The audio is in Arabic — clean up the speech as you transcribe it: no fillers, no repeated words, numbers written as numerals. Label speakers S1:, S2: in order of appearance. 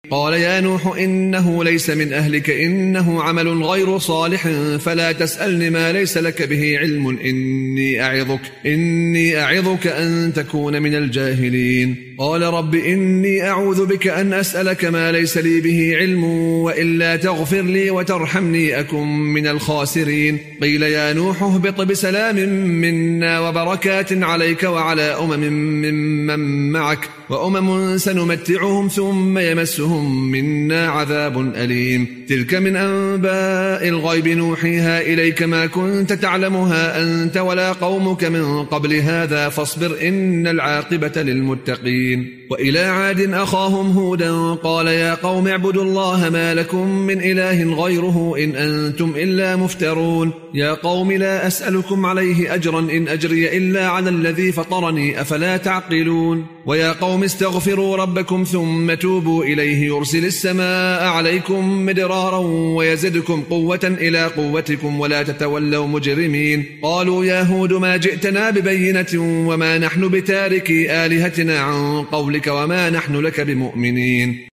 S1: قال يا نوح إنه ليس من أهلك إنه عمل غير صالح فلا تسألني ما ليس لك به علم إني أعظك أن تكون من الجاهلين قال رب إني أعوذ بك أن أسألك ما ليس لي به علم وإلا تغفر لي وترحمني أكن من الخاسرين قيل يا نوح اهبط بسلام منا وبركات عليك وعلى أمم ممن معك وأمم سنمتعهم ثم يمسهم منا عذاب أليم تلك من أنباء الغيب نوحيها إليك ما كنت تعلمها أنت ولا قومك من قبل هذا فاصبر إن العاقبة للمتقين وإلى عاد أخاهم هودا قال يا قوم اعبدوا الله ما لكم من إله غيره إن أنتم إلا مفترون يا قوم لا أسألكم عليه أجرا إن أجري إلا على الذي فطرني أفلا تعقلون ويا قوم استغفروا ربكم ثم توبوا إليه يرسل السماء عليكم مدرارا ويزدكم قوة إلى قوتكم ولا تتولوا مجرمين قالوا يا هود ما جئتنا ببينة وما نحن بتاركي آلهتنا عن قولك وما نحن لك بمؤمنين